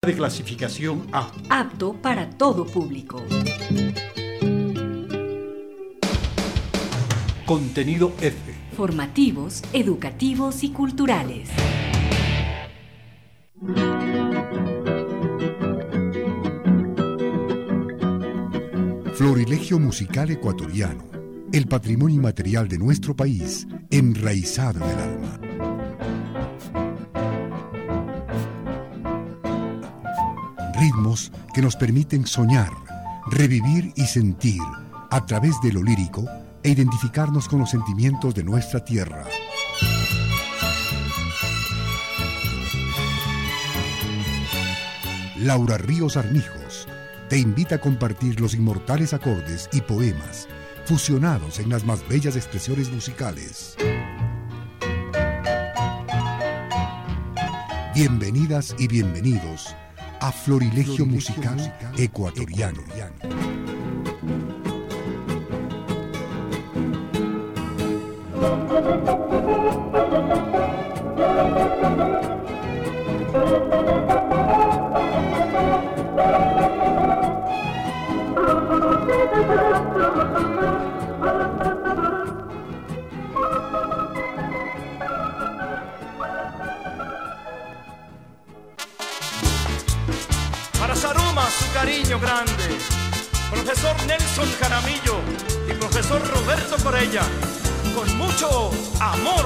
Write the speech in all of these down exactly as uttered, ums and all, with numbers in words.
de clasificación A. Apto para todo público. Contenido F. Formativos, educativos y culturales. Florilegio musical ecuatoriano, el patrimonio inmaterial de nuestro país, enraizado en el alma. Ritmos que nos permiten soñar, revivir y sentir a través de lo lírico e identificarnos con los sentimientos de nuestra tierra. Laura Ríos Armijos te invita a compartir los inmortales acordes y poemas fusionados en las más bellas expresiones musicales. Bienvenidas y bienvenidos a Florilegio, Florilegio musical, musical ecuatoriano. ecuatoriano. Para Saruma, su cariño grande, profesor Nelson Jaramillo y profesor Roberto Corella, con mucho amor.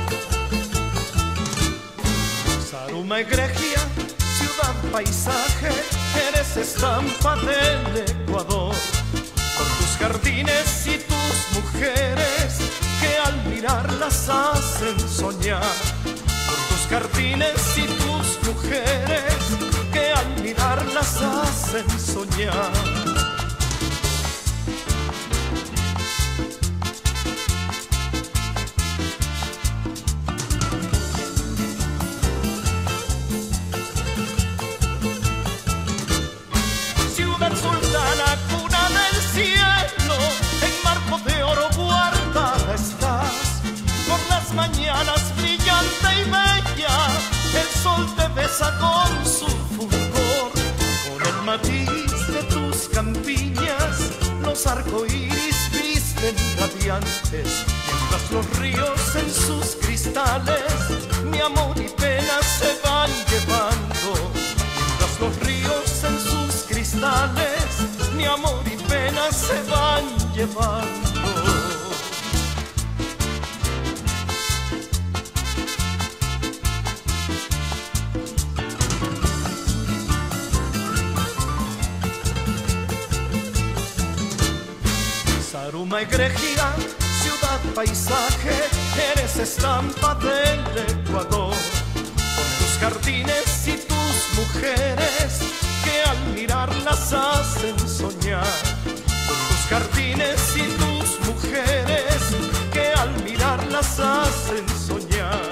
Saruma Egregia, ciudad paisaje, eres estampa del Ecuador, por tus jardines y tus mujeres que al mirarlas hacen soñar, por tus jardines y tus mujeres que al mirarlas hacen soñar. Ciudad sultana, cuna del cielo, en marco de oro guardada estás, por las mañanas brillante y bella, el sol te besa con su fulgor, con el matiz de tus campiñas, los arcoíris visten radiantes, mientras los ríos en sus cristales, mi amor y pena se van llevando, mientras los ríos en sus cristales, mi amor y pena se van llevando. Saruma Egregia, ciudad paisaje, eres estampa del Ecuador, por tus jardines y tus mujeres que al mirarlas hacen soñar, por tus jardines y tus mujeres que al mirarlas hacen soñar.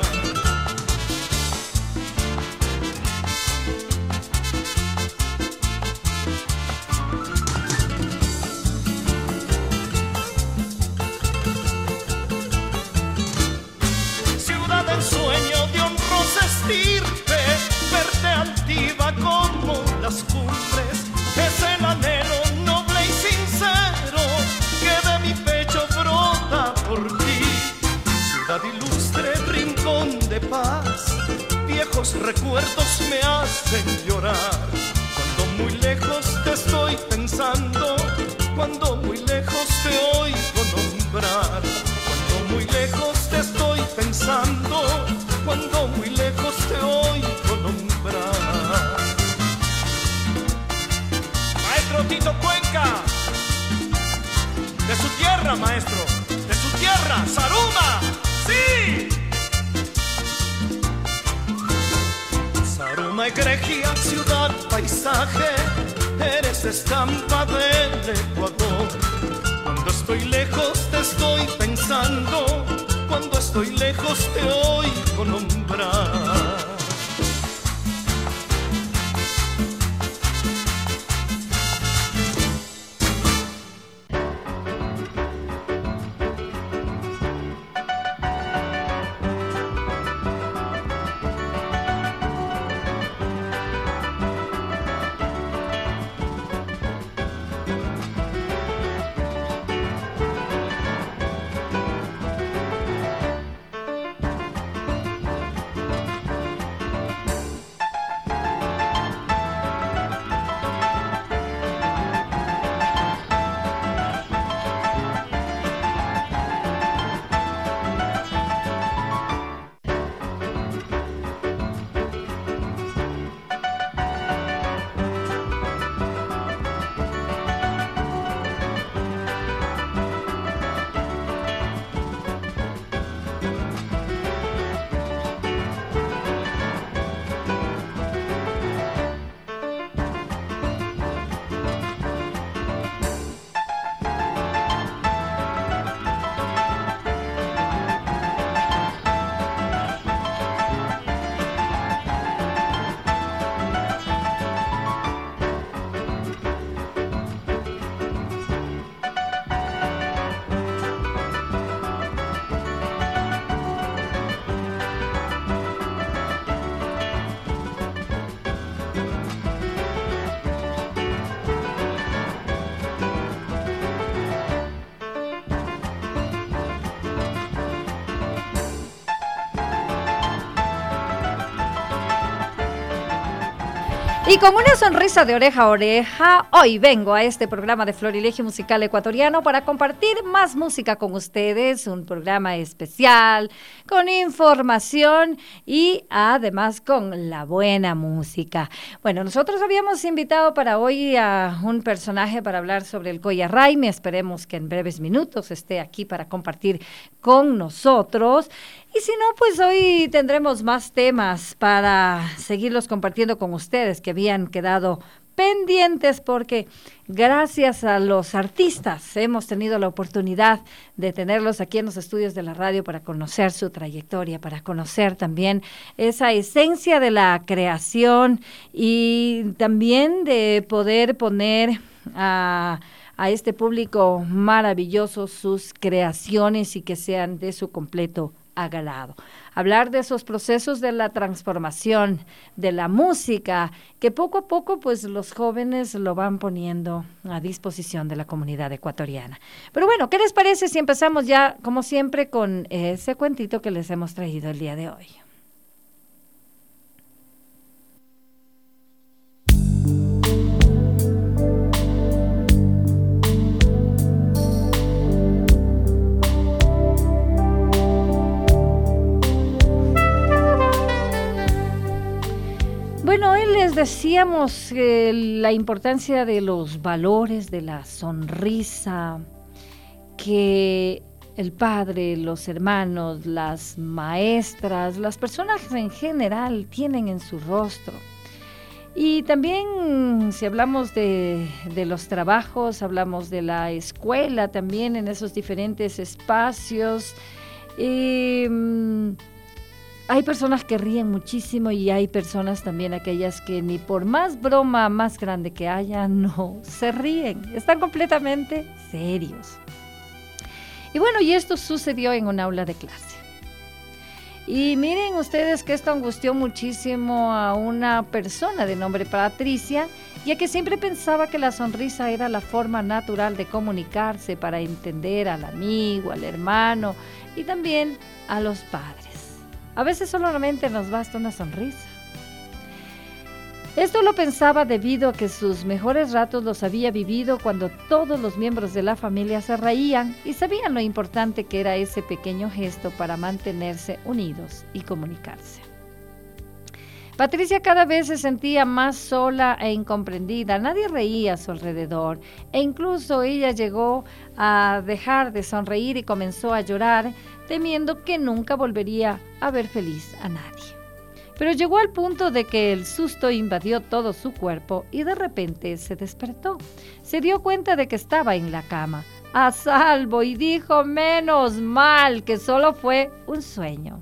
Sueño de honrosa estirpe, verte altiva como las cumbres, es el anhelo noble y sincero que de mi pecho brota por ti. Ciudad ilustre, rincón de paz, viejos recuerdos me hacen llorar, cuando muy lejos te estoy pensando, cuando muy lejos te oigo nombrar, cuando muy lejos te estoy pensando, cuando muy lejos te oigo nombrar. Maestro Tito Cuenca, de su tierra, maestro, de su tierra, Saruma, sí. Saruma Egregia, ciudad paisaje, eres estampa del Ecuador, cuando estoy lejos te estoy pensando, cuando estoy lejos te oigo nombrar. Y con una sonrisa de oreja a oreja, hoy vengo a este programa de Florilegio Musical Ecuatoriano para compartir más música con ustedes, un programa especial, con información y además con la buena música. Bueno, nosotros habíamos invitado para hoy a un personaje para hablar sobre el Goya Raimi, esperemos que en breves minutos esté aquí para compartir con nosotros. Y si no, pues hoy tendremos más temas para seguirlos compartiendo con ustedes que habían quedado pendientes, porque gracias a los artistas hemos tenido la oportunidad de tenerlos aquí en los estudios de la radio para conocer su trayectoria, para conocer también esa esencia de la creación y también de poder poner a... a este público maravilloso sus creaciones y que sean de su completo agrado. Hablar de esos procesos de la transformación de la música, que poco a poco pues los jóvenes lo van poniendo a disposición de la comunidad ecuatoriana. Pero bueno, ¿qué les parece si empezamos ya, como siempre, con ese cuentito que les hemos traído el día de hoy? Bueno, hoy les decíamos eh, la importancia de los valores, de la sonrisa, que el padre, los hermanos, las maestras, las personas en general tienen en su rostro. Y también si hablamos de, de los trabajos, hablamos de la escuela también en esos diferentes espacios. Eh, Hay personas que ríen muchísimo y hay personas también aquellas que ni por más broma más grande que haya, no se ríen. Están completamente serios. Y bueno, y esto sucedió en un aula de clase. Y miren ustedes que esto angustió muchísimo a una persona de nombre Patricia, ya que siempre pensaba que la sonrisa era la forma natural de comunicarse para entender al amigo, al hermano y también a los padres. A veces solamente nos basta una sonrisa. Esto lo pensaba debido a que sus mejores ratos los había vivido cuando todos los miembros de la familia se reían y sabían lo importante que era ese pequeño gesto para mantenerse unidos y comunicarse. Patricia cada vez se sentía más sola e incomprendida. Nadie reía a su alrededor e incluso ella llegó a dejar de sonreír y comenzó a llorar, temiendo que nunca volvería a ver feliz a nadie. Pero llegó al punto de que el susto invadió todo su cuerpo y de repente se despertó. Se dio cuenta de que estaba en la cama, a salvo, y dijo: menos mal que solo fue un sueño.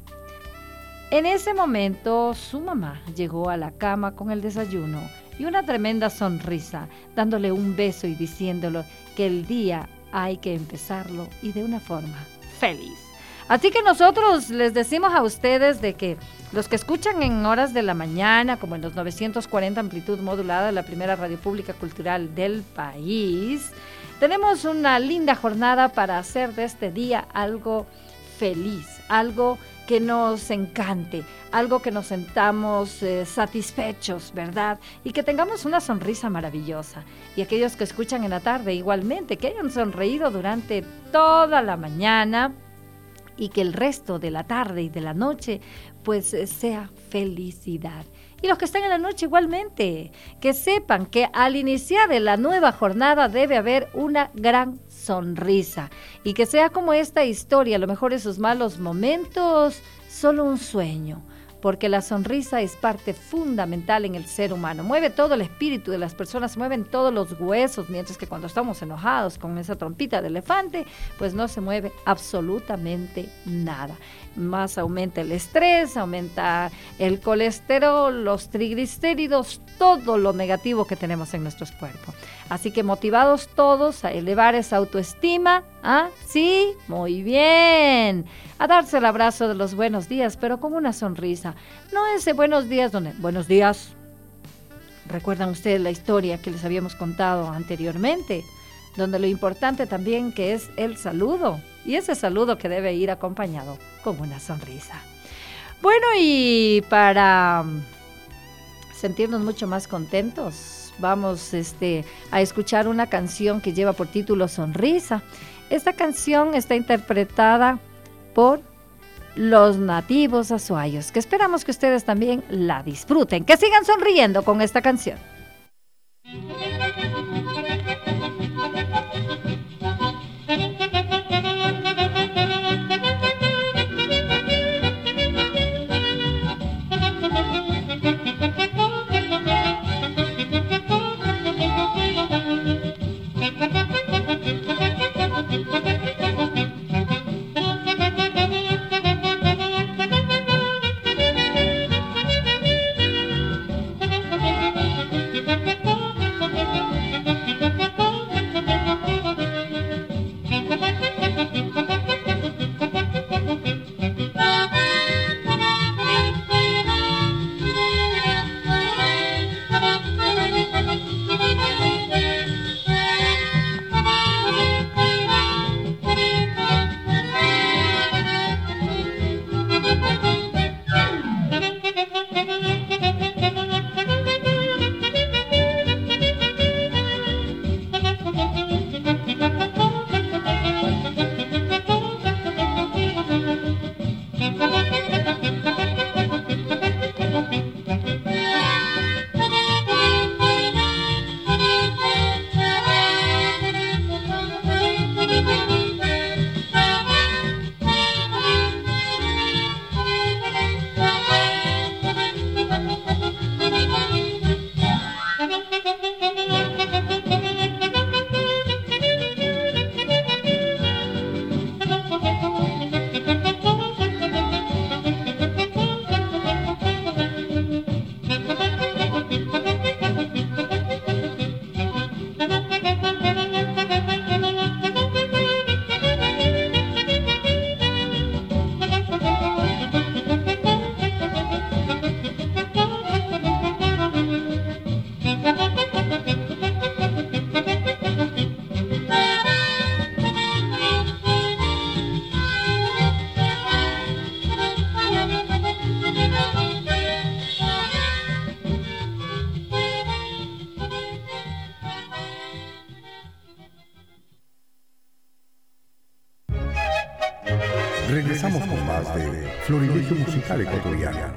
En ese momento, su mamá llegó a la cama con el desayuno y una tremenda sonrisa, dándole un beso y diciéndole que el día hay que empezarlo y de una forma feliz. Así que nosotros les decimos a ustedes de que los que escuchan en horas de la mañana, como en los novecientos cuarenta amplitud modulada, la primera radio pública cultural del país, tenemos una linda jornada para hacer de este día algo feliz, algo que nos encante, algo que nos sentamos eh, satisfechos, ¿verdad? Y que tengamos una sonrisa maravillosa. Y aquellos que escuchan en la tarde igualmente, que hayan sonreído durante toda la mañana y que el resto de la tarde y de la noche pues eh, sea felicidad. Y los que están en la noche igualmente, que sepan que al iniciar la nueva jornada debe haber una gran sonrisa y que sea como esta historia, a lo mejor esos malos momentos, solo un sueño, porque la sonrisa es parte fundamental en el ser humano. Mueve todo el espíritu de las personas, mueven todos los huesos, mientras que cuando estamos enojados con esa trompita de elefante, pues no se mueve absolutamente nada. Más aumenta el estrés, aumenta el colesterol, los triglicéridos, todo lo negativo que tenemos en nuestros cuerpos. Así que motivados todos a elevar esa autoestima, ¿ah? Sí, muy bien. A darse el abrazo de los buenos días, pero con una sonrisa. No ese buenos días donde, buenos días. ¿Recuerdan ustedes la historia que les habíamos contado anteriormente? Donde lo importante también que es el saludo. Y ese saludo que debe ir acompañado con una sonrisa. Bueno, y para sentirnos mucho más contentos. Vamos este, a escuchar una canción que lleva por título Sonrisa. Esta canción está interpretada por los nativos azuayos, que esperamos que ustedes también la disfruten, que sigan sonriendo con esta canción. Regresamos con más de Florilegio Musical Ecuatoriano.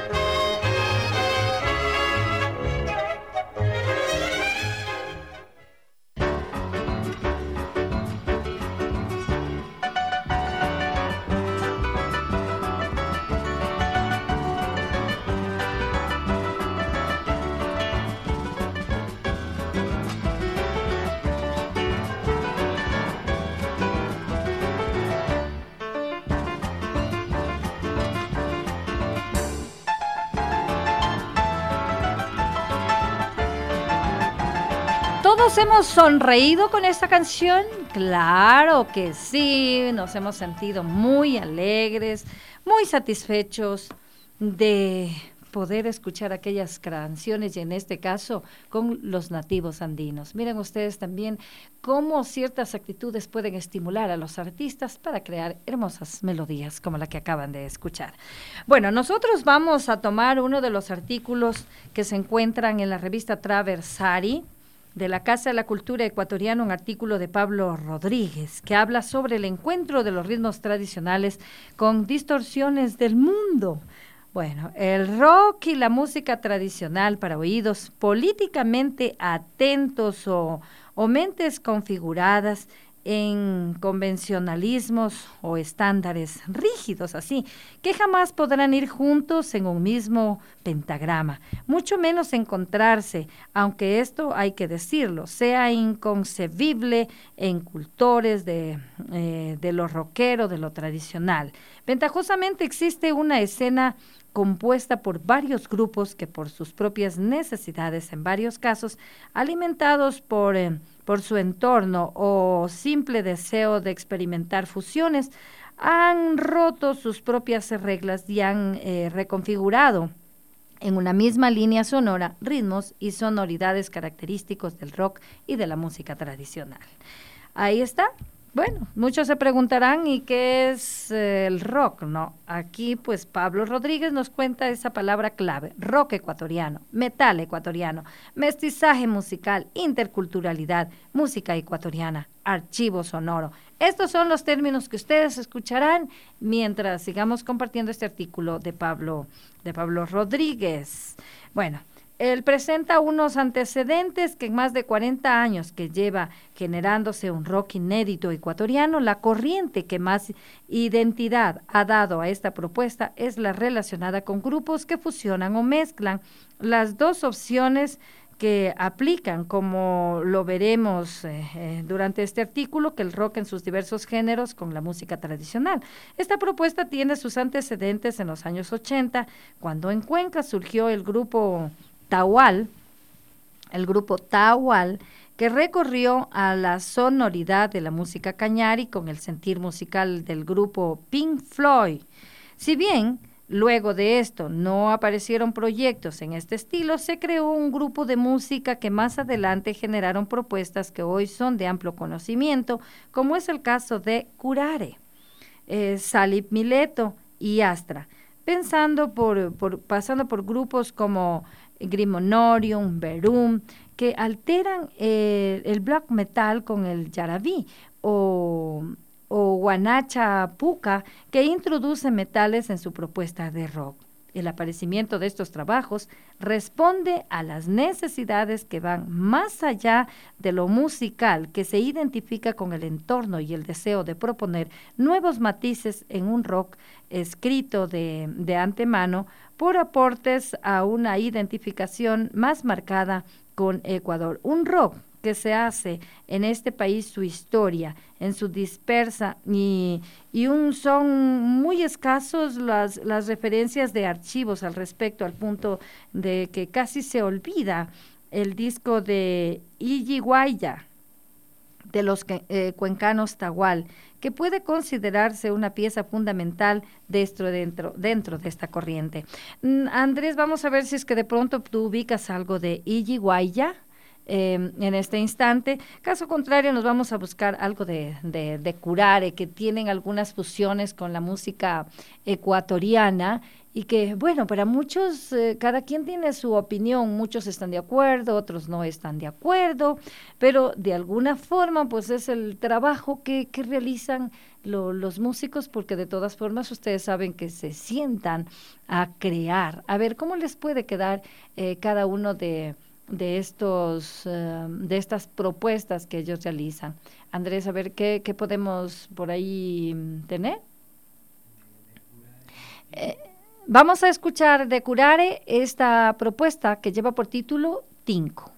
¿Todos hemos sonreído con esta canción? Claro que sí, nos hemos sentido muy alegres, muy satisfechos de poder escuchar aquellas canciones y en este caso con los nativos andinos. Miren ustedes también cómo ciertas actitudes pueden estimular a los artistas para crear hermosas melodías como la que acaban de escuchar. Bueno, nosotros vamos a tomar uno de los artículos que se encuentran en la revista Traversari de la Casa de la Cultura Ecuatoriana, un artículo de Pablo Rodríguez que habla sobre el encuentro de los ritmos tradicionales con distorsiones del mundo. Bueno, el rock y la música tradicional para oídos políticamente atentos o, o mentes configuradas en convencionalismos o estándares rígidos así, que jamás podrán ir juntos en un mismo pentagrama, mucho menos encontrarse, aunque esto hay que decirlo, sea inconcebible en cultores de, eh, de lo rockero, de lo tradicional. Ventajosamente existe una escena compuesta por varios grupos que por sus propias necesidades, en varios casos, alimentados por, eh, por su entorno o simple deseo de experimentar fusiones, han roto sus propias reglas y han eh, reconfigurado en una misma línea sonora ritmos y sonoridades característicos del rock y de la música tradicional. Ahí está. Bueno, muchos se preguntarán, ¿y qué es eh, el rock? No, aquí pues Pablo Rodríguez nos cuenta esa palabra clave: rock ecuatoriano, metal ecuatoriano, mestizaje musical, interculturalidad, música ecuatoriana, archivo sonoro. Estos son los términos que ustedes escucharán mientras sigamos compartiendo este artículo de Pablo, de Pablo Rodríguez. Bueno, él presenta unos antecedentes que en más de cuarenta años que lleva generándose un rock inédito ecuatoriano, la corriente que más identidad ha dado a esta propuesta es la relacionada con grupos que fusionan o mezclan las dos opciones que aplican, como lo veremos eh, eh, durante este artículo, que el rock en sus diversos géneros con la música tradicional. Esta propuesta tiene sus antecedentes en los años ochenta, cuando en Cuenca surgió el grupo Tahual, el grupo Tahual, que recorrió a la sonoridad de la música cañari con el sentir musical del grupo Pink Floyd. Si bien luego de esto no aparecieron proyectos en este estilo, se creó un grupo de música que más adelante generaron propuestas que hoy son de amplio conocimiento, como es el caso de Curare, eh, Salip Mileto y Astra, pensando por, por, pasando por grupos como Grimonorium, Verum, que alteran eh, el black metal con el yarabí, o, o Guanacha Puca, que introduce metales en su propuesta de rock. El aparecimiento de estos trabajos responde a las necesidades que van más allá de lo musical, que se identifica con el entorno y el deseo de proponer nuevos matices en un rock escrito de, de antemano por aportes a una identificación más marcada con Ecuador. Un rock que se hace en este país su historia, en su dispersa, y, y un, son muy escasos las, las referencias de archivos al respecto, al punto de que casi se olvida el disco de Illiguaya, de los eh, cuencanos Tahual, que puede considerarse una pieza fundamental dentro, dentro, dentro de esta corriente. Mm, Andrés, vamos a ver si es que de pronto tú ubicas algo de Illiguaya eh, en este instante. Caso contrario, nos vamos a buscar algo de, de, de Curare, que tienen algunas fusiones con la música ecuatoriana, y que, bueno, para muchos, eh, cada quien tiene su opinión, muchos están de acuerdo, otros no están de acuerdo, pero de alguna forma, pues es el trabajo que, que realizan lo, los músicos, porque de todas formas ustedes saben que se sientan a crear. A ver, ¿cómo les puede quedar eh, cada uno de, de, estos, uh, de estas propuestas que ellos realizan? Andrés, a ver, ¿qué, qué podemos por ahí tener? Eh, Vamos a escuchar de Curare esta propuesta que lleva por título Tinco.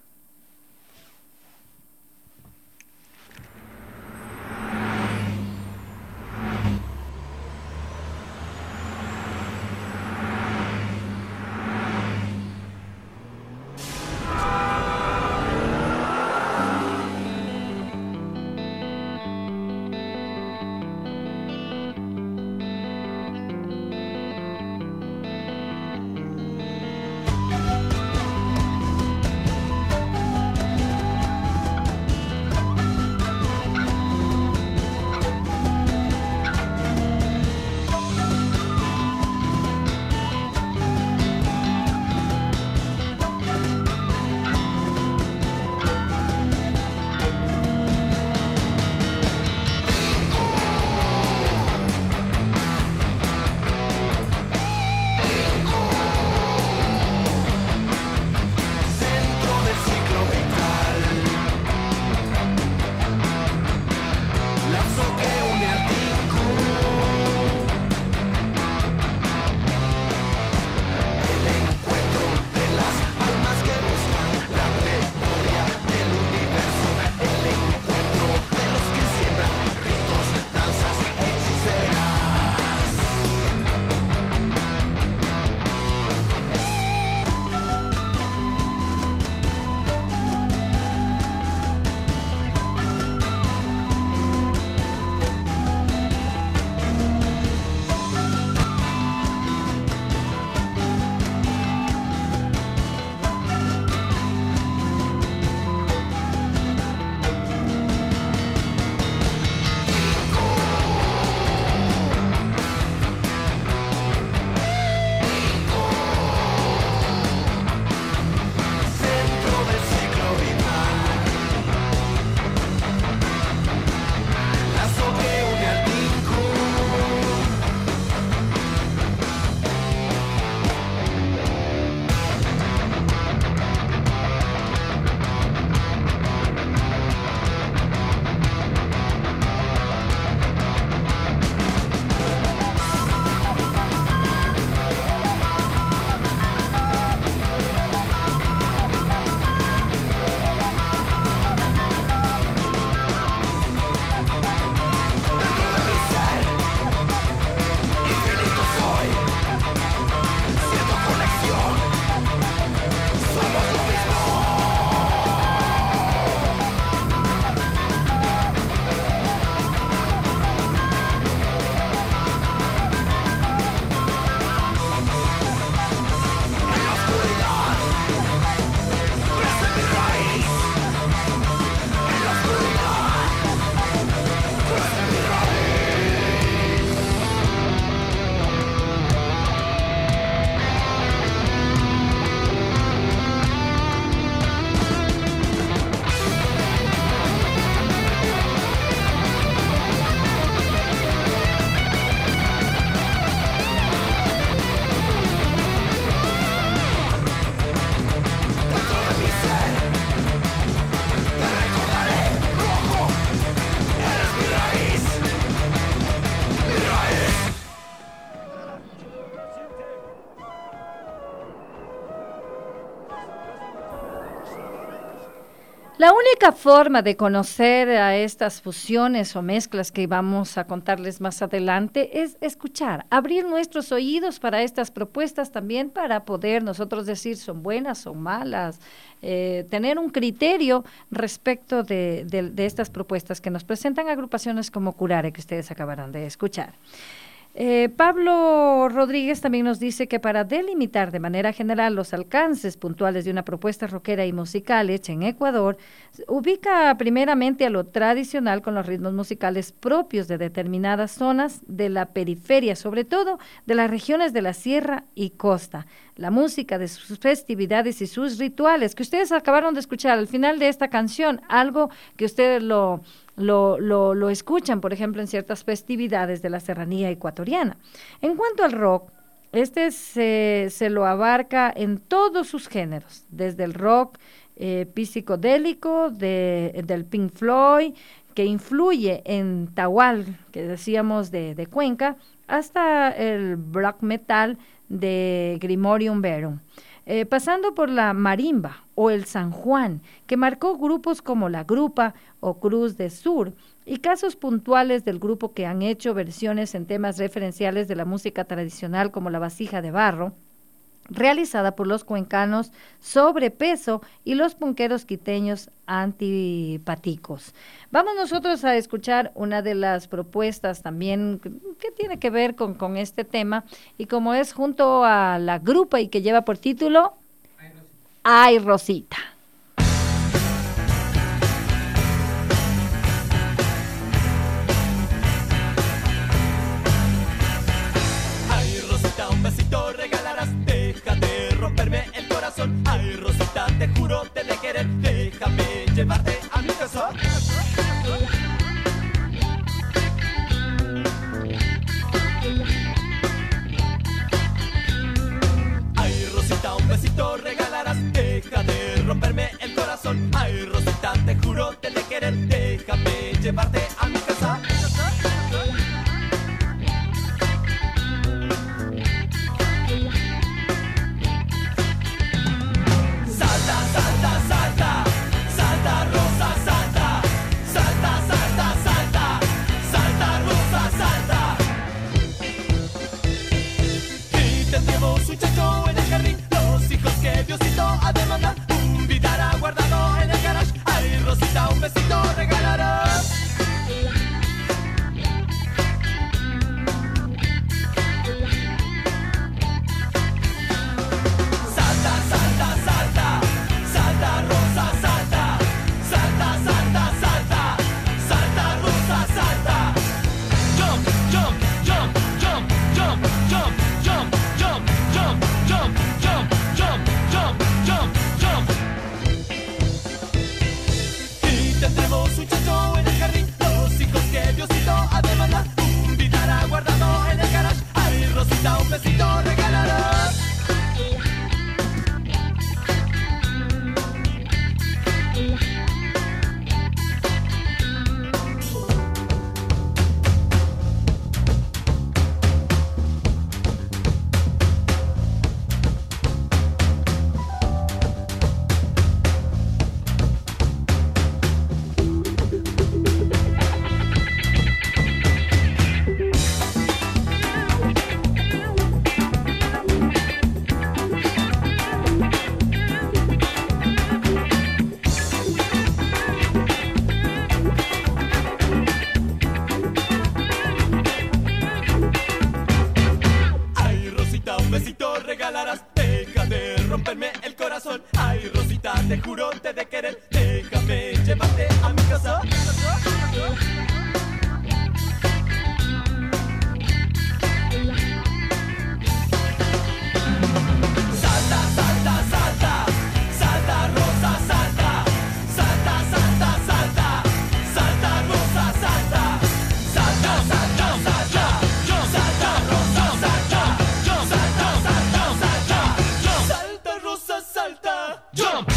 La única forma de conocer a estas fusiones o mezclas que vamos a contarles más adelante es escuchar, abrir nuestros oídos para estas propuestas también para poder nosotros decir son buenas, son malas, eh, tener un criterio respecto de, de, de estas propuestas que nos presentan agrupaciones como Curare que ustedes acabaron de escuchar. Eh, Pablo Rodríguez también nos dice que para delimitar de manera general los alcances puntuales de una propuesta rockera y musical hecha en Ecuador, ubica primeramente a lo tradicional con los ritmos musicales propios de determinadas zonas de la periferia, sobre todo de las regiones de la sierra y costa. La música de sus festividades y sus rituales, que ustedes acabaron de escuchar al final de esta canción, algo que ustedes lo... Lo, lo, lo escuchan, por ejemplo, en ciertas festividades de la serranía ecuatoriana. En cuanto al rock, este se, se lo abarca en todos sus géneros, desde el rock eh, psicodélico, de, del Pink Floyd, que influye en Tahual, que decíamos de, de Cuenca, hasta el black metal de Grimorium Verum. Eh, pasando por la marimba o el San Juan, que marcó grupos como La Grupa o Cruz de Sur, y casos puntuales del grupo que han hecho versiones en temas referenciales de la música tradicional como La Vasija de Barro, realizada por los cuencanos Sobrepeso y los punqueros quiteños Antipaticos. Vamos nosotros a escuchar una de las propuestas también que, que tiene que ver con, con este tema, y como es junto a La Grupa y que lleva por título Ay, Rosita. Ay, Rosita, un besito regalarás, déjate romperme el corazón. Ay, Rosita, te juro te de querer, déjame llevarte a mi casa. Ay, Rosita, un besito regalarás, deja de romperme el corazón. Ay, Rosita, te juro te de querer, déjame llevarte a mi casa. Salta, salta, salta, salta, Rosa, salta, salta, salta, salta, salta, Rosa, salta. Y tendremos un chacho en el jardín, los hijos que Diosito ha de mandar, un vidara guardado en el garage. Ay, Rosita, un besito regalarás. Salta, salta, salta, salta, Rosa, salta, salta, salta, salta, salta, Rosa, salta. Jump, jump, jump, jump, jump, jump, jump, jump, jump, jump, jump, jump, jump, jump, jump. Y tendremos un chacho en el jardín, los hijos que Diosito ha de mandar, un vidara guardado en el garage. Ay, Rosita, un besito regalarás. Ay, Rosita, un besito regalarás, deja de romperme el corazón. Ay, Rosita, te juro te de querer, déjame llevarte a mi casa. Salta, salta, salta, salta, Rosa, salta, salta, salta, salta, salta, Rosa, salta, salta, salta, salta, salta, Rosa, salta, salta, salta, salta, salta, Rosa, salta, jump.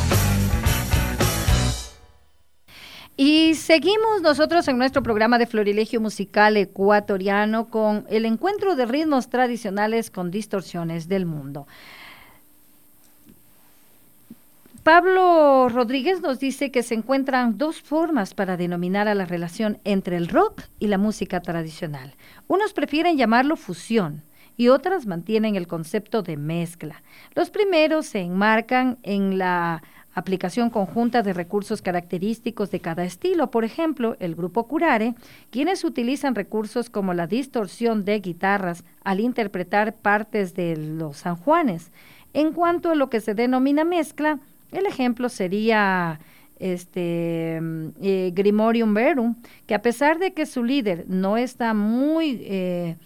Y seguimos nosotros en nuestro programa de Florilegio Musical Ecuatoriano con el encuentro de ritmos tradicionales con distorsiones del mundo. Pablo Rodríguez nos dice que se encuentran dos formas para denominar a la relación entre el rock y la música tradicional. Unos prefieren llamarlo fusión y otras mantienen el concepto de mezcla. Los primeros se enmarcan en la aplicación conjunta de recursos característicos de cada estilo. Por ejemplo, el grupo Curare, quienes utilizan recursos como la distorsión de guitarras al interpretar partes de los sanjuanes. En cuanto a lo que se denomina mezcla, el ejemplo sería este eh, Grimorium Verum, que a pesar de que su líder no está muy eh,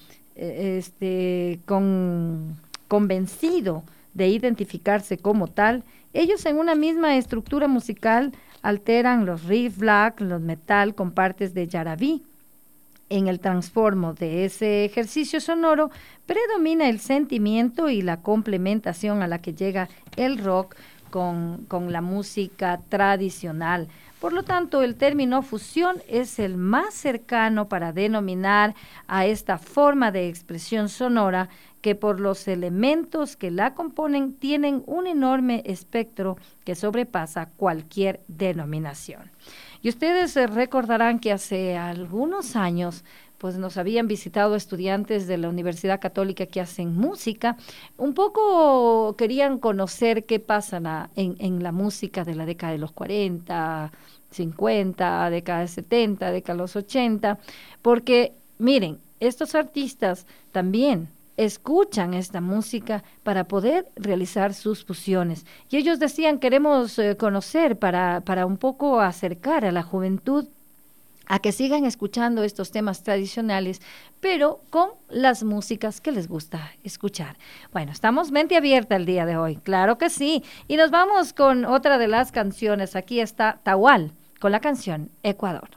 este, con, convencido de identificarse como tal, ellos en una misma estructura musical alteran los riff black, los metal con partes de yarabí. En el transformo de ese ejercicio sonoro predomina el sentimiento y la complementación a la que llega el rock Con, con la música tradicional. Por lo tanto, el término fusión es el más cercano para denominar a esta forma de expresión sonora que por los elementos que la componen tienen un enorme espectro que sobrepasa cualquier denominación. Y ustedes recordarán que hace algunos años pues nos habían visitado estudiantes de la Universidad Católica que hacen música. Un poco querían conocer qué pasa na, en, en la música de la década de los cuarenta, cincuenta, década de setenta, década de los ochenta, porque miren, estos artistas también escuchan esta música para poder realizar sus fusiones. Y ellos decían, queremos eh, conocer para, para un poco acercar a la juventud a que sigan escuchando estos temas tradicionales, pero con las músicas que les gusta escuchar. Bueno, estamos mente abierta el día de hoy, claro que sí. Y nos vamos con otra de las canciones. Aquí está Tahual, con la canción Ecuador.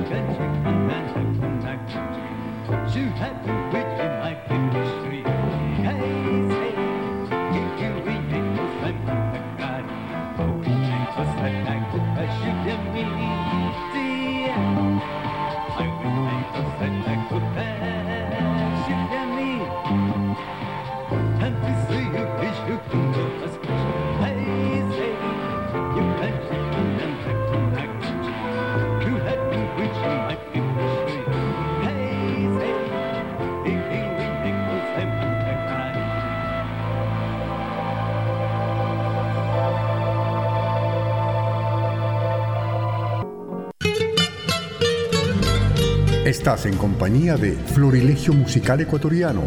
Estás en compañía de Florilegio Musical Ecuatoriano.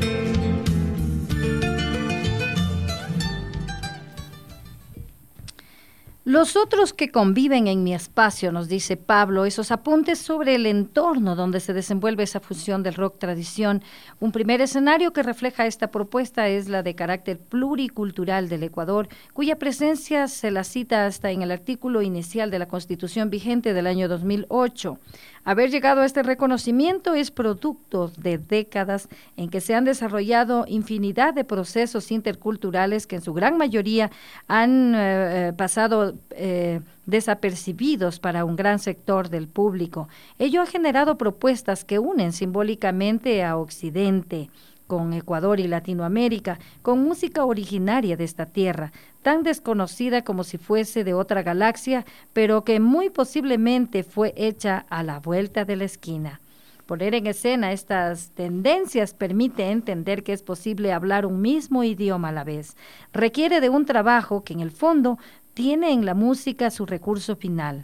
Los otros que conviven en mi espacio, nos dice Pablo, esos apuntes sobre el entorno donde se desenvuelve esa fusión del rock tradición. Un primer escenario que refleja esta propuesta es la de carácter pluricultural del Ecuador, cuya presencia se la cita hasta en el artículo inicial de la Constitución vigente del año dos mil ocho. Haber llegado a este reconocimiento es producto de décadas en que se han desarrollado infinidad de procesos interculturales que en su gran mayoría han eh, pasado eh, desapercibidos para un gran sector del público. Ello ha generado propuestas que unen simbólicamente a Occidente, con Ecuador y Latinoamérica, con música originaria de esta tierra, tan desconocida como si fuese de otra galaxia, pero que muy posiblemente fue hecha a la vuelta de la esquina. Poner en escena estas tendencias permite entender que es posible hablar un mismo idioma a la vez. Requiere de un trabajo que en el fondo tiene en la música su recurso final.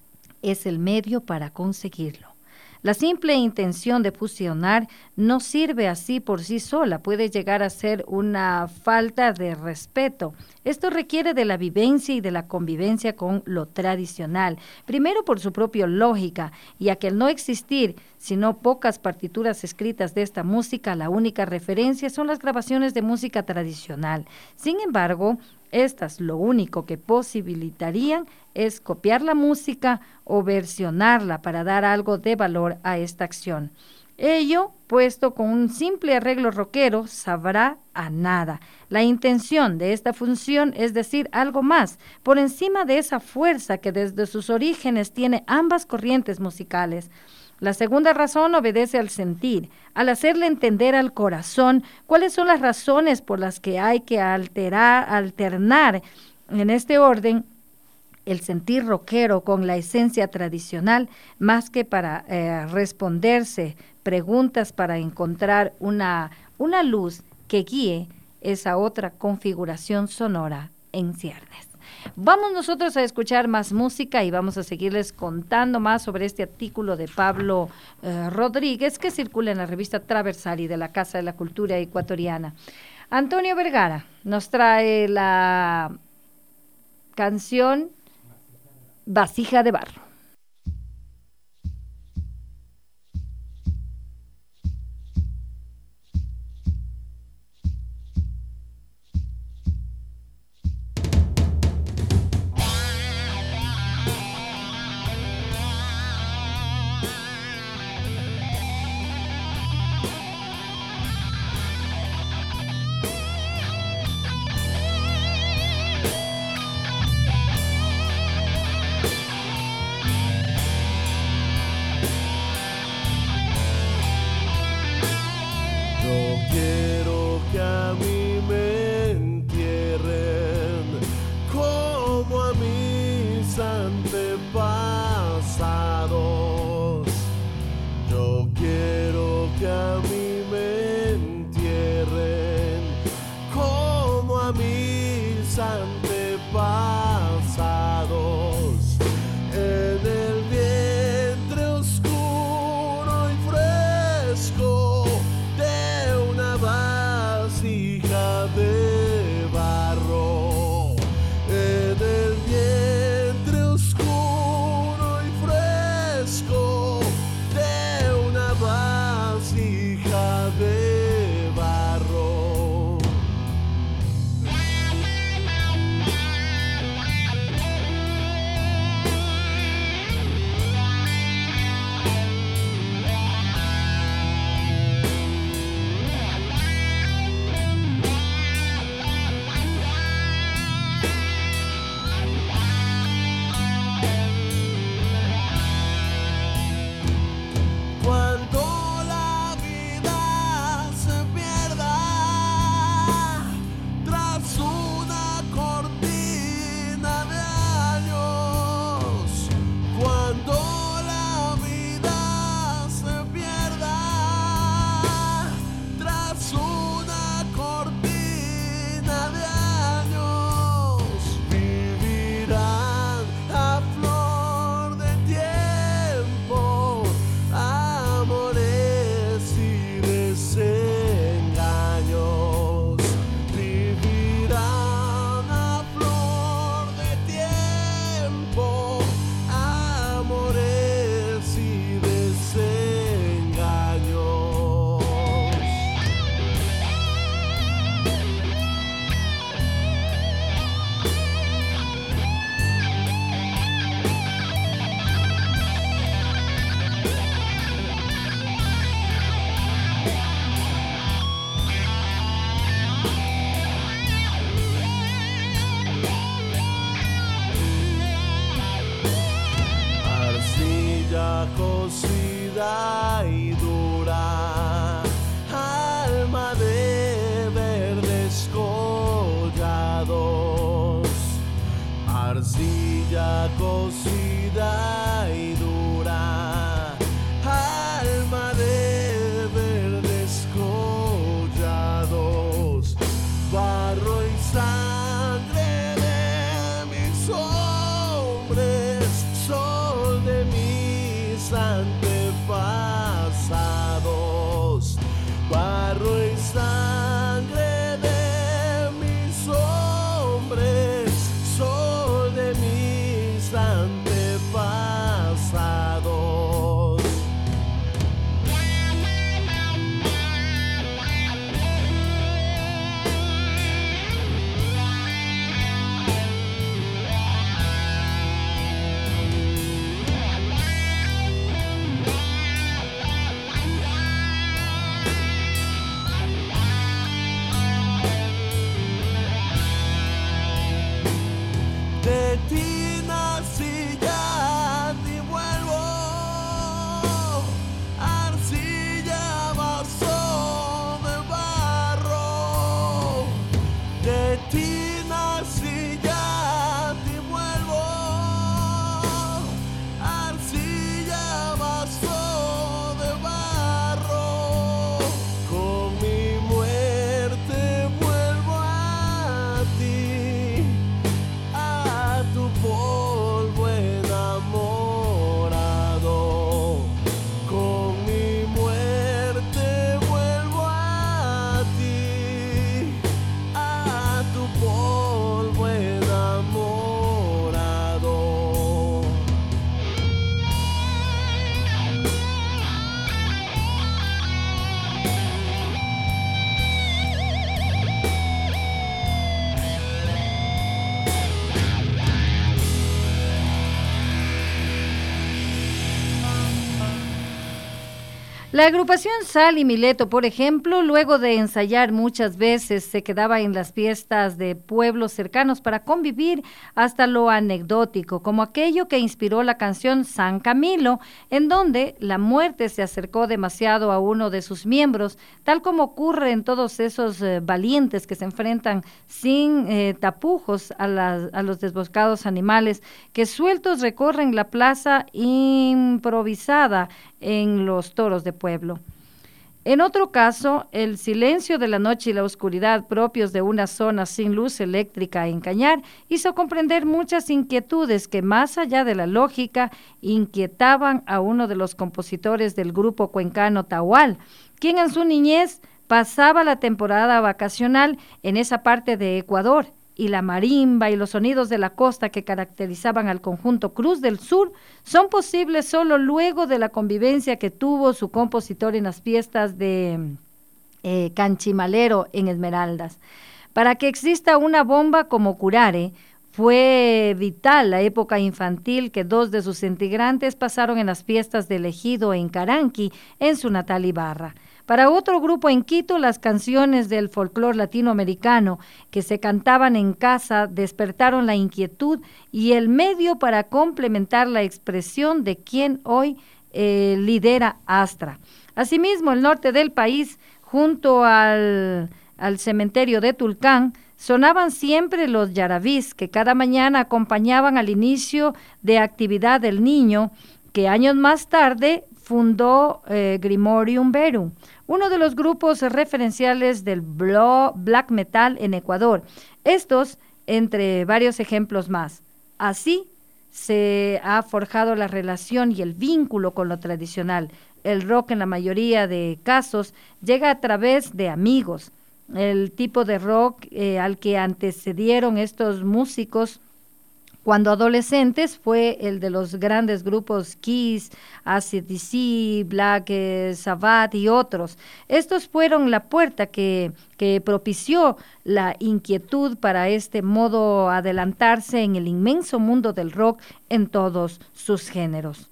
Es el medio para conseguirlo. La simple intención de fusionar no sirve así por sí sola, puede llegar a ser una falta de respeto. Esto requiere de la vivencia y de la convivencia con lo tradicional, primero por su propia lógica, y a que al no existir sino pocas partituras escritas de esta música, la única referencia son las grabaciones de música tradicional. Sin embargo, estas lo único que posibilitarían es copiar la música o versionarla para dar algo de valor a esta acción. Ello, puesto con un simple arreglo rockero, sabrá a nada. La intención de esta función es decir algo más, por encima de esa fuerza que desde sus orígenes tiene ambas corrientes musicales. La segunda razón obedece al sentir, al hacerle entender al corazón cuáles son las razones por las que hay que alterar, alternar en este orden el sentir rockero con la esencia tradicional, más que para eh, responderse preguntas para encontrar una, una luz que guíe esa otra configuración sonora en ciernes. Vamos nosotros a escuchar más música y vamos a seguirles contando más sobre este artículo de Pablo eh, Rodríguez que circula en la revista Traversali de la Casa de la Cultura Ecuatoriana. Antonio Vergara nos trae la canción Vasija de Barro. cocida y dura, alma de verdes collados, arcilla cocida y dura, alma de verdes collados, barro y sangre de mis hombres, sol de mis antepasados, barro y sangre de mis hombres, sol de mis antepasados. De ti nací, ya te vuelvo, arcilla, vaso de barro. De ti nací, ya te vuelvo, arcilla, vaso de barro. Con mi muerte vuelvo a ti, a tu polvo enamorado. Con mi muerte vuelvo a ti, a tu polvo enamorado. La agrupación Sal y Mileto, por ejemplo, luego de ensayar muchas veces, se quedaba en las fiestas de pueblos cercanos para convivir hasta lo anecdótico, como aquello que inspiró la canción San Camilo, en donde la muerte se acercó demasiado a uno de sus miembros, tal como ocurre en todos esos eh, valientes que se enfrentan sin eh, tapujos a, las, a los desboscados animales que sueltos recorren la plaza improvisada en los toros de pueblo. En otro caso, el silencio de la noche y la oscuridad propios de una zona sin luz eléctrica en Cañar hizo comprender muchas inquietudes que, más allá de la lógica, inquietaban a uno de los compositores del grupo cuencano Tahual, quien en su niñez pasaba la temporada vacacional en esa parte de Ecuador, y la marimba y los sonidos de la costa que caracterizaban al conjunto Cruz del Sur son posibles solo luego de la convivencia que tuvo su compositor en las fiestas de eh, Canchimalero en Esmeraldas. Para que exista una bomba como Curare, fue vital la época infantil que dos de sus integrantes pasaron en las fiestas del Ejido en Caranqui, en su natal Ibarra. Para otro grupo en Quito, las canciones del folclore latinoamericano que se cantaban en casa despertaron la inquietud y el medio para complementar la expresión de quien hoy eh, lidera Astra. Asimismo, el norte del país, junto al, al cementerio de Tulcán, sonaban siempre los yarabís, que cada mañana acompañaban al inicio de actividad del niño, que años más tarde fundó eh, Grimorium Verum, uno de los grupos referenciales del black metal en Ecuador. Estos, entre varios ejemplos más. Así se ha forjado la relación y el vínculo con lo tradicional. El rock, en la mayoría de casos, llega a través de amigos. El tipo de rock eh, al que antecedieron estos músicos cuando adolescentes fue el de los grandes grupos Kiss, A C D C, Black eh, Sabbath y otros. Estos fueron la puerta que, que propició la inquietud para este modo adelantarse en el inmenso mundo del rock en todos sus géneros.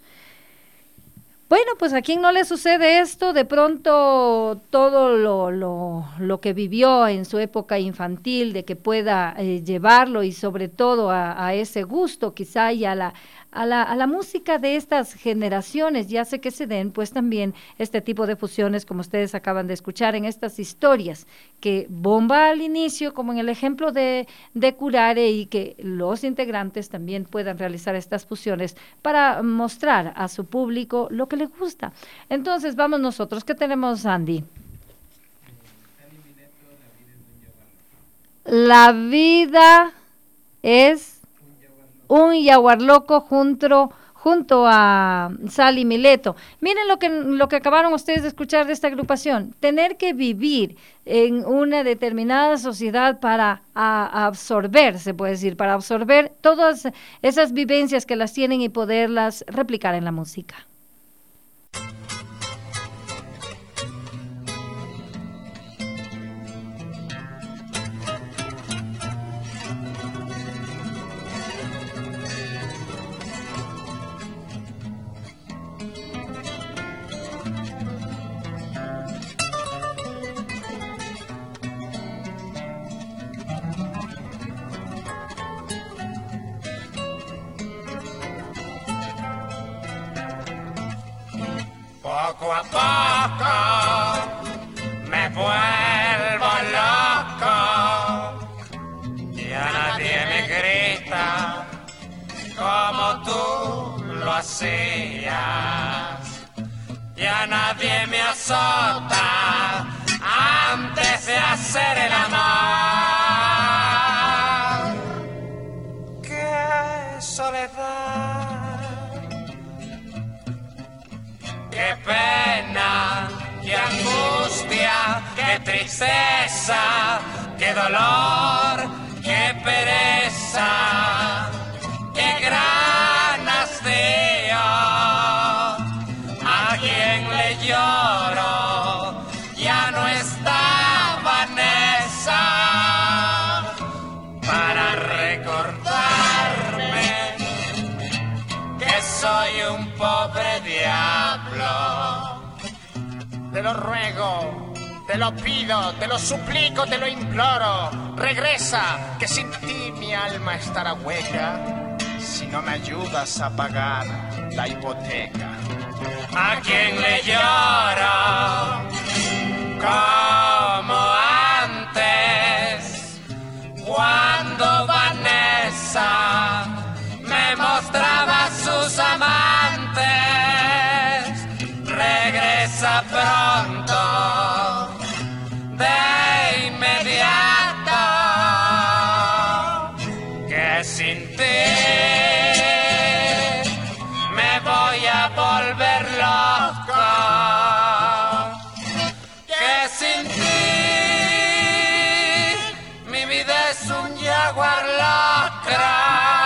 Bueno, pues a quien no le sucede esto, de pronto todo lo, lo, lo que vivió en su época infantil, de que pueda eh, llevarlo y sobre todo a, a ese gusto quizá y a la, a la, a la música de estas generaciones y hace que se den pues también este tipo de fusiones como ustedes acaban de escuchar en estas historias que bomba al inicio como en el ejemplo de, de Curare y que los integrantes también puedan realizar estas fusiones para mostrar a su público lo que les gusta. Entonces vamos nosotros, ¿qué tenemos, Andy? La vida es un jaguar loco junto, junto a Sally Mileto. Miren lo que, lo que acabaron ustedes de escuchar de esta agrupación. Tener que vivir en una determinada sociedad para a, absorber, se puede decir, para absorber todas esas vivencias que las tienen y poderlas replicar en la música. Poco a poco me vuelvo loco, ya nadie me grita como tú lo hacías, ya nadie me azota antes de hacer el amor. ¡Qué soledad! ¡Qué pena, qué angustia, qué tristeza, qué dolor, qué pereza, qué gran hastío! A quien le lloro ya no está Vanessa para recordarme que soy un pobre diablo. Te lo ruego, te lo pido, te lo suplico, te lo imploro. Regresa, que sin ti mi alma estará hueca si no me ayudas a pagar la hipoteca. A quien le lloro como antes, cuando Vanessa me mostraba sus amantes. Regresa pronto, de inmediato, que sin ti me voy a volver loco, que sin ti mi vida es un jaguar locro.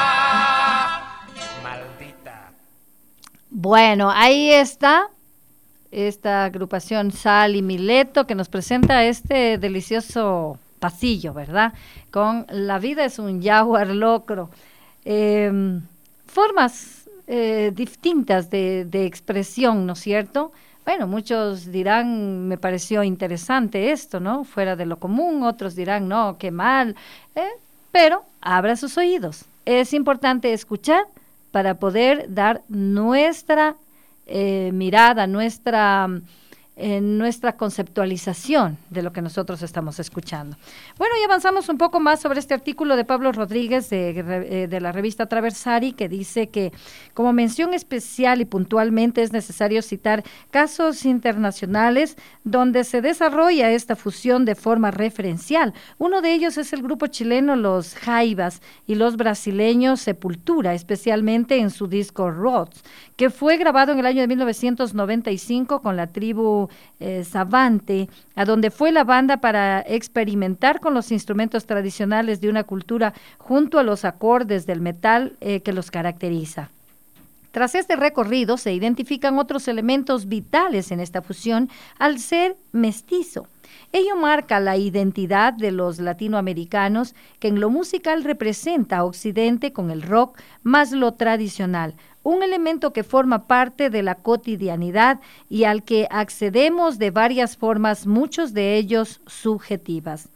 Bueno, ahí está esta agrupación Sally Mileto que nos presenta este delicioso pasillo, ¿verdad? Con La vida es un jaguar locro. Eh, formas eh, distintas de, de expresión, ¿no es cierto? Bueno, muchos dirán, me pareció interesante esto, ¿no? Fuera de lo común, otros dirán, no, qué mal, ¿eh? Pero abra sus oídos. Es importante escuchar para poder dar nuestra eh, mirada, nuestra, eh, nuestra conceptualización de lo que nosotros estamos escuchando. Bueno, y avanzamos un poco más sobre este artículo de Pablo Rodríguez de, de la revista Traversari, que dice que como mención especial y puntualmente es necesario citar casos internacionales donde se desarrolla esta fusión de forma referencial. Uno de ellos es el grupo chileno Los Jaivas y los brasileños Sepultura, especialmente en su disco Roots, que fue grabado en el año de mil novecientos noventa y cinco con la tribu eh, Savante, a donde fue la banda para experimentar con los instrumentos tradicionales de una cultura junto a los acordes del metal eh, que los caracteriza. Tras este recorrido se identifican otros elementos vitales en esta fusión al ser mestizo. Ello marca la identidad de los latinoamericanos que en lo musical representa a Occidente con el rock más lo tradicional, un elemento que forma parte de la cotidianidad y al que accedemos de varias formas, muchos de ellos subjetivas.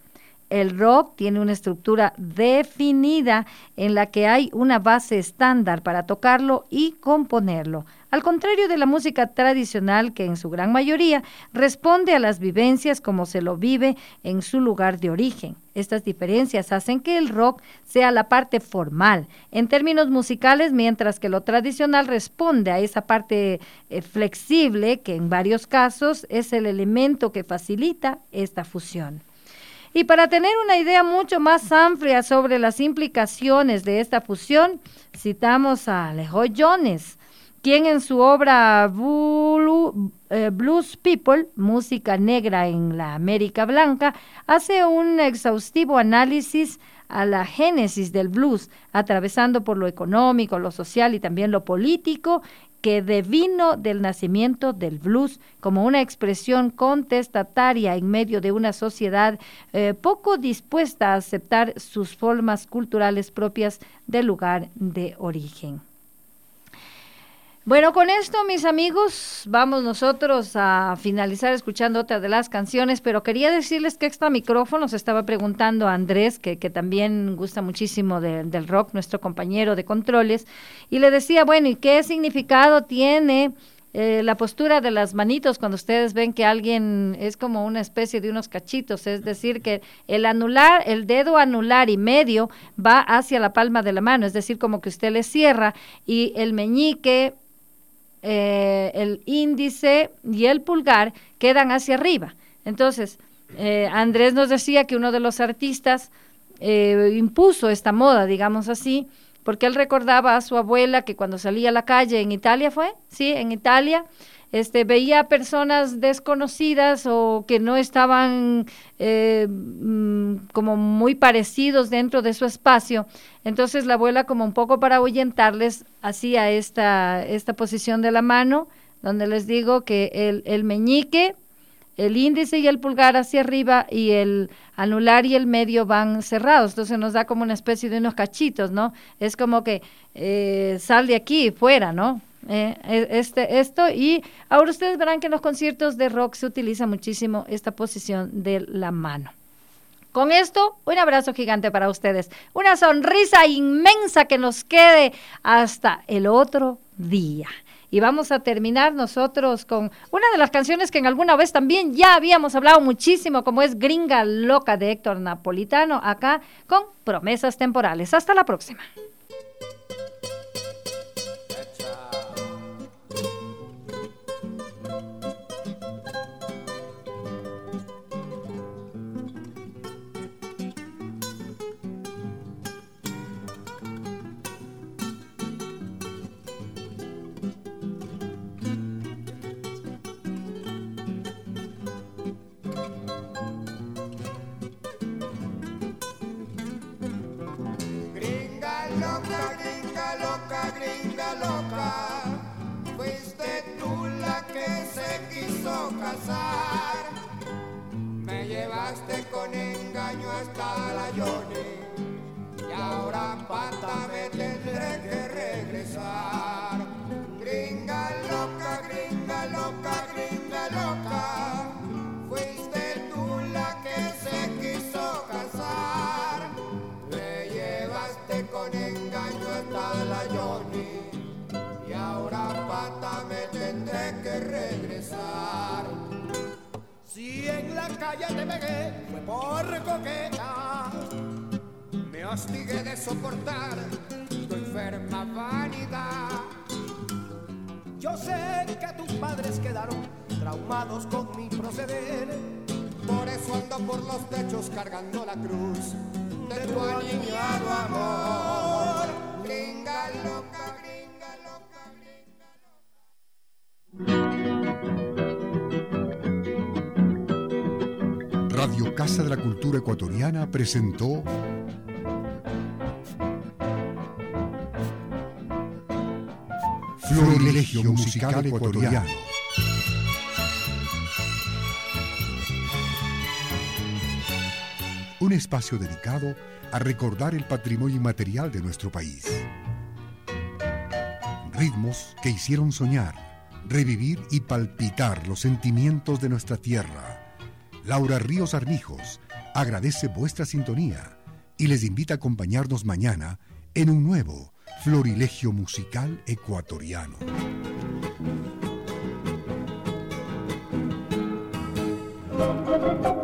el rock tiene una estructura definida en la que hay una base estándar para tocarlo y componerlo. Al contrario de la música tradicional, que en su gran mayoría responde a las vivencias como se lo vive en su lugar de origen. Estas diferencias hacen que el rock sea la parte formal en términos musicales, mientras que lo tradicional responde a esa parte eh, flexible, que en varios casos es el elemento que facilita esta fusión. Y para tener una idea mucho más amplia sobre las implicaciones de esta fusión, citamos a Leroy Jones, quien en su obra Blue, eh, Blues People, música negra en la América Blanca, hace un exhaustivo análisis a la génesis del blues, atravesando por lo económico, lo social y también lo político, que devino del nacimiento del blues como una expresión contestataria en medio de una sociedad eh, poco dispuesta a aceptar sus formas culturales propias del lugar de origen. Bueno, con esto, mis amigos, vamos nosotros a finalizar escuchando otra de las canciones, pero quería decirles que extra micrófonos estaba preguntando a Andrés, que, que también gusta muchísimo de, del rock, nuestro compañero de controles, y le decía, bueno, ¿y qué significado tiene eh, la postura de las manitos cuando ustedes ven que alguien es como una especie de unos cachitos? Es decir, que el anular, el dedo anular y medio va hacia la palma de la mano, es decir, como que usted le cierra, y el meñique, Eh, el índice y el pulgar quedan hacia arriba. Entonces, eh, Andrés nos decía que uno de los artistas eh, impuso esta moda, digamos así, porque él recordaba a su abuela que cuando salía a la calle en Italia, ¿fue? Sí, en Italia, este, veía personas desconocidas o que no estaban eh, como muy parecidos dentro de su espacio. Entonces la abuela, como un poco para ahuyentarles, hacía esta, esta posición de la mano, donde les digo que el, el meñique, el índice y el pulgar hacia arriba y el anular y el medio van cerrados. Entonces nos da como una especie de unos cachitos, ¿no? Es como que eh, sal de aquí, fuera, ¿no? Eh, este, esto, y ahora ustedes verán que en los conciertos de rock se utiliza muchísimo esta posición de la mano. Con esto, un abrazo gigante para ustedes, una sonrisa inmensa que nos quede hasta el otro día. Y vamos a terminar nosotros con una de las canciones que en alguna vez también ya habíamos hablado muchísimo, como es Gringa Loca de Héctor Napolitano, acá con Promesas Temporales. Hasta la próxima. Me llevaste con engaño hasta la Johnny y ahora pata me tendré que regresar. Gringa loca, gringa loca, gringa loca, fuiste tú la que se quiso casar. Me llevaste con engaño hasta la Johnny y ahora pata me tendré que regresar. Si en la calle te pegué fue por coqueta, me hostigué de soportar tu enferma vanidad. Yo sé que tus padres quedaron traumados con mi proceder, por eso ando por los techos cargando la cruz de tu aliviado amor. Gringa loca, gringa loca, gringa loca. Radio Casa de la Cultura Ecuatoriana presentó Florilegio Musical Ecuatoriano. Un espacio dedicado a recordar el patrimonio inmaterial de nuestro país. Ritmos que hicieron soñar, revivir y palpitar los sentimientos de nuestra tierra. Laura Ríos Armijos, agradece vuestra sintonía y les invita a acompañarnos mañana en un nuevo Florilegio Musical Ecuatoriano. Thank you.